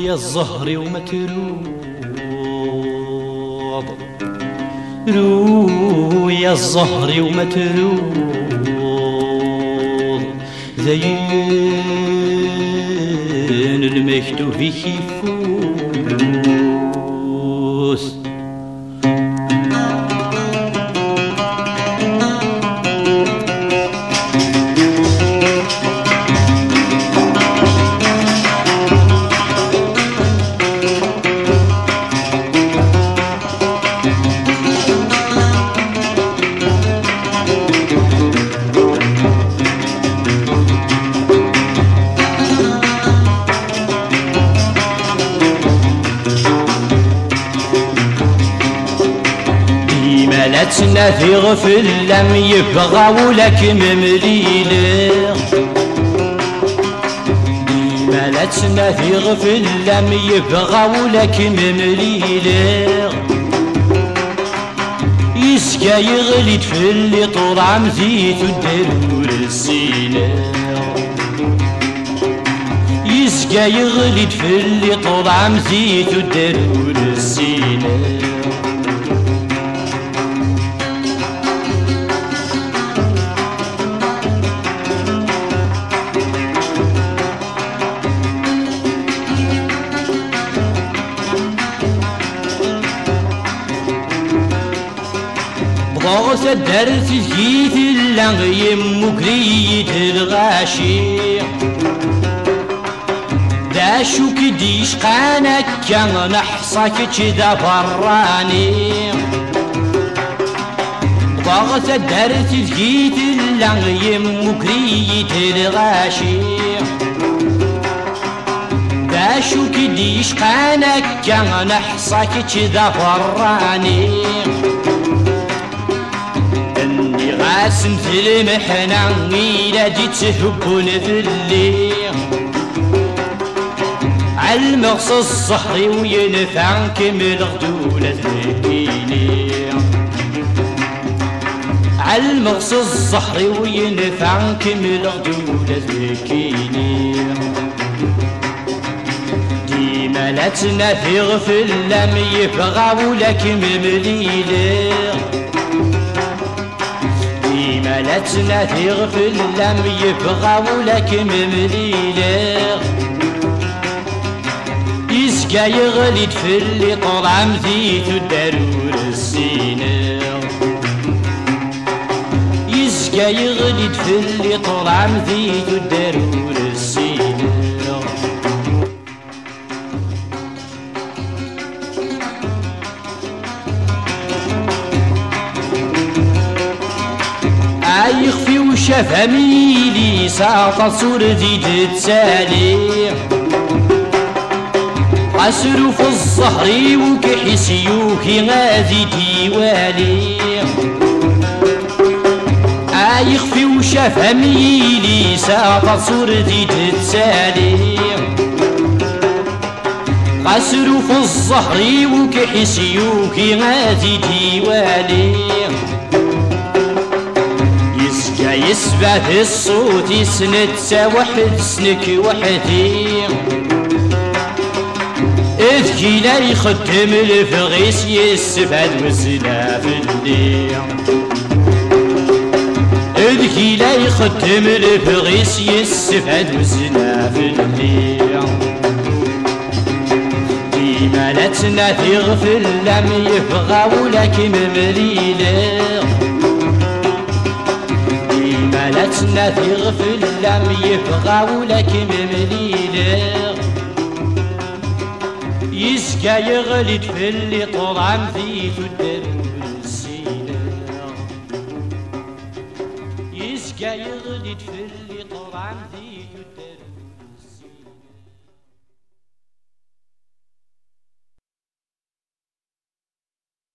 يا الزهر وما تروض يا الزهر وما تروض زين المكتوب يفوز. لا تنافي غفل لم يبغى ولك ممليله ديما لا تنافي غفل لم يبغى ولك ممليله يسكى يغلي تفلي طول عم زيت ودرور السينه يسكى يغلي تفلي طول عم زيت ودرور السينه بغوث الدرس جيت اللغ يمك ريت الغاشي داشو كديش قانك كان نحصك كدا براني بغوث الدرس جيت اللغ يمك ريت الغاشي داشو كديش قانك كان نحصك كدا براني قاسم في المحنة إلا جيت تحبون في الليل عالمغص الصحري وينفع كمل غدولة ذكيني عالمغص الصحري وينفع كمل غدولة ذكيني ديما لا تنافي غفل لم يبغى ولك ممليله لا تنافي غفل لم يبغى ولك ممليله يسقى يغلي تفلي طول عم زيت ودرور السينه يسقى يغلي تفلي طول عم زيت ودرور السينه يخفي وشاف ميلي ساطة صورتي تتسالي عسرو في الظهر وكحس يوكي غادي ديوالي يخفي وشاف ميلي ساطة صورتي تتسالي عسرو في الظهر وكحس يوكي غادي ديوالي يسبح في الصوت يسند وحد سنك وحدي اذكي لا يخدم الفغيس يسفد وزلا في الليل اذكي لا يخدم الفغيس يسفد وزلا في الليل ديما لا تنافي غفل لم يبغى ولك ممليله لا تنافي غفل لم يبغى ولك ممليله يسقى يغلي تفلي طول عم زيت ودرور السينه يسقى يغلي تفلي طول عم زيت ودرور